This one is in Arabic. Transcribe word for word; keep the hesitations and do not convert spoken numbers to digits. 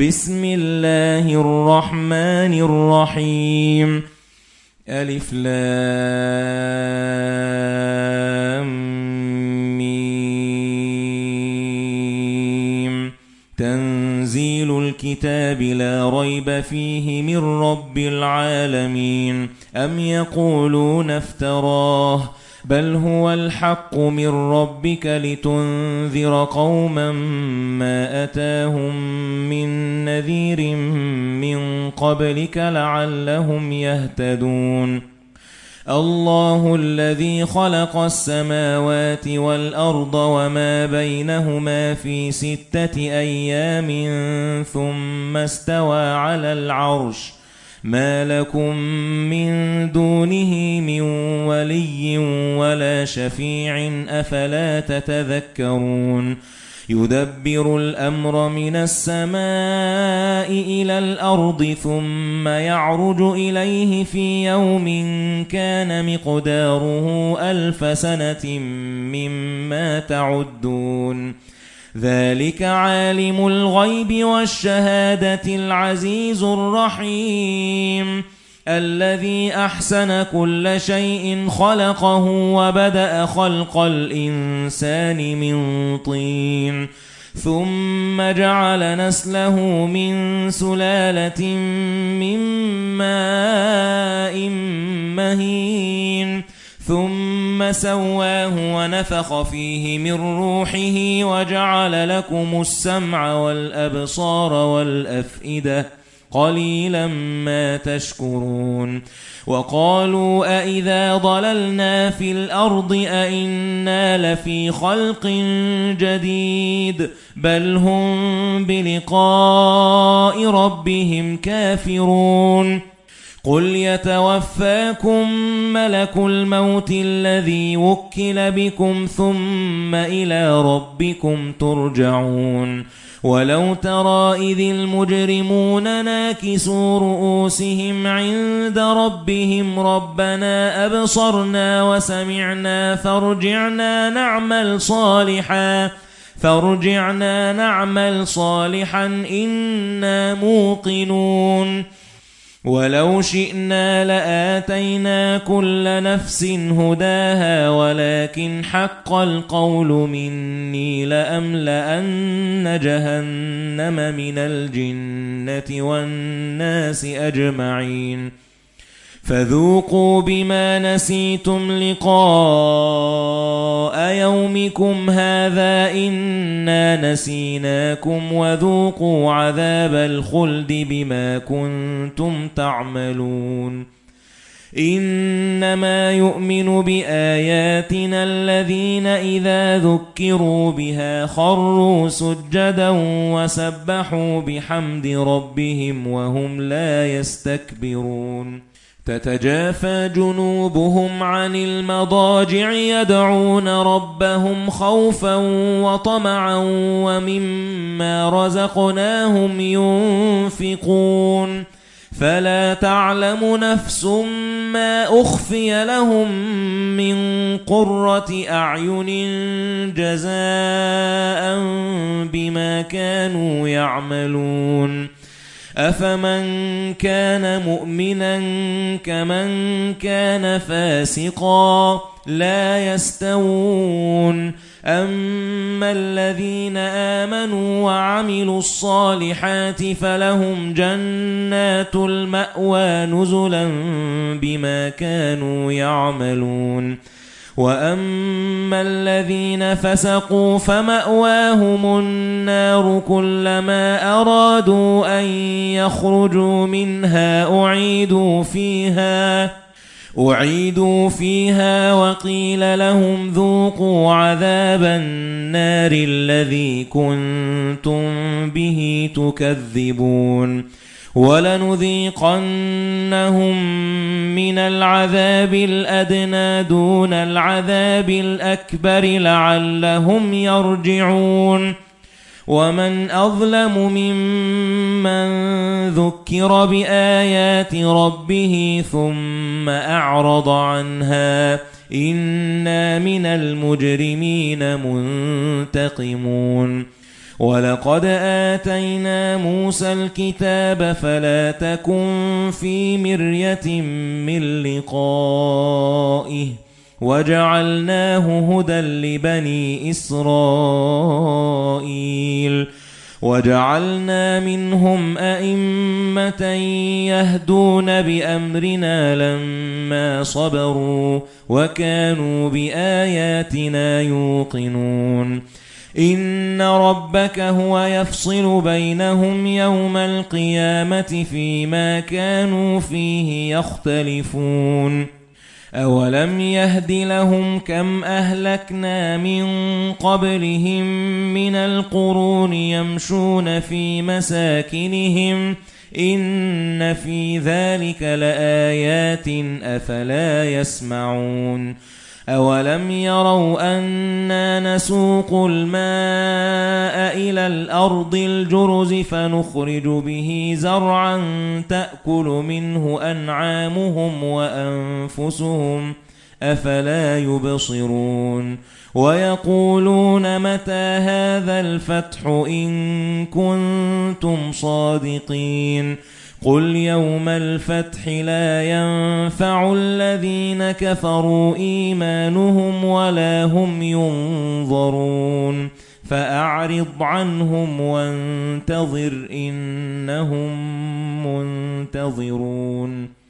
بسم الله الرحمن الرحيم ألف لام ميم تنزيل الكتاب لا ريب فيه من رب العالمين أم يقولون افتراه بل هو الحق من ربك لتنذر قوما ما أتاهم من نذير من قبلك لعلهم يهتدون الله الذي خلق السماوات والأرض وما بينهما في ستة أيام ثم استوى على العرش ما لكم من دونه من ولي ولا شفيع أفلا تتذكرون يدبر الأمر من السماء إلى الأرض ثم يعرج إليه في يوم كان مقداره ألف سنة مما تعدون ذلك عالم الغيب والشهادة العزيز الرحيم الذي أحسن كل شيء خلقه وبدأ خلق الإنسان من طين ثم جعل نسله من سلالة من ماء مهين ثم سواه ونفخ فيه من روحه وجعل لكم السمع والأبصار والأفئدة قليلا ما تشكرون وقالوا أئذا ضللنا في الأرض أئنا لفي خلق جديد بل هم بلقاء ربهم كافرون قل يتوفاكم ملك الموت الذي وكل بكم ثم إلى ربكم ترجعون ولو ترى إذ المجرمون ناكسوا رؤوسهم عند ربهم ربنا أبصرنا وسمعنا فارجعنا نعمل صالحا فارجعنا نعمل صالحا إنا موقنون ولو شئنا لآتينا كل نفس هداها ولكن حق القول مني لأملأن جهنم من الجنة والناس أجمعين فذوقوا بما نسيتم لقاء يومكم هذا إنا نسيناكم وذوقوا عذاب الخلد بما كنتم تعملون إنما يؤمن بآياتنا الذين إذا ذكروا بها خروا سجدا وسبحوا بحمد ربهم وهم لا يستكبرون تتجافى جنوبهم عن المضاجع يدعون ربهم خوفا وطمعا ومما رزقناهم ينفقون فلا تعلم نفس ما أخفي لهم من قرة أعين جزاء بما كانوا يعملون أفمن كان مؤمنا كمن كان فاسقا لا يستوون أما الذين آمنوا وعملوا الصالحات فلهم جنات المأوى نزلا بما كانوا يعملون وأما الذين فسقوا فمأواهم النار كلما أرادوا أن يخرجوا منها أعيدوا فيها أعيدوا فيها وقيل لهم ذوقوا عذاب النار الذي كنتم به تكذبون ولنذيقنهم من العذاب الأدنى دون العذاب الأكبر لعلهم يرجعون ومن أظلم ممن ذكر بآيات ربه ثم أعرض عنها إنا من المجرمين منتقمون وَلَقَدْ آتَيْنَا مُوسَى الْكِتَابَ فَلَا تَكُنْ فِي مِرْيَةٍ مِّن لِّقَائِهِ وَجَعَلْنَاهُ هُدًى لِّبَنِي إِسْرَائِيلَ وَجَعَلْنَا مِنْهُمْ أَئِمَّةً يَهْدُونَ بِأَمْرِنَا لَمَّا صَبَرُوا وَكَانُوا بِآيَاتِنَا يُوقِنُونَ إِنَّ رَبَّكَ هُوَ يَفْصِلُ بَيْنَهُمْ يَوْمَ الْقِيَامَةِ فِيمَا كَانُوا فِيهِ يَخْتَلِفُونَ أَوَلَمْ يَهْدِ لَهُمْ كَمْ أَهْلَكْنَا مِنْ قَبْلِهِمْ مِنَ الْقُرُونِ يَمْشُونَ فِي مَسَاكِنِهِمْ إِنَّ فِي ذَلِكَ لَآيَاتٍ أَفَلَا يَسْمَعُونَ أَوَلَمْ يَرَوْا أَنَّا نَسُوقُ الْمَاءَ إِلَى الْأَرْضِ الْجُرُزِ فَنُخْرِجُ بِهِ زَرْعًا تَأْكُلُ مِنْهُ أَنْعَامُهُمْ وَأَنْفُسُهُمْ أَفَلَا يُبْصِرُونَ وَيَقُولُونَ مَتَى هَذَا الْفَتْحُ إِن كُنتُمْ صَادِقِينَ قُلْ يَوْمَ الْفَتْحِ لَا يَنفَعُ الَّذِينَ كَفَرُوا إِيمَانُهُمْ وَلَا هُمْ يُنظَرُونَ فَأَعْرِضْ عَنْهُمْ وَانتَظِرْ إِنَّهُمْ مُنتَظِرُونَ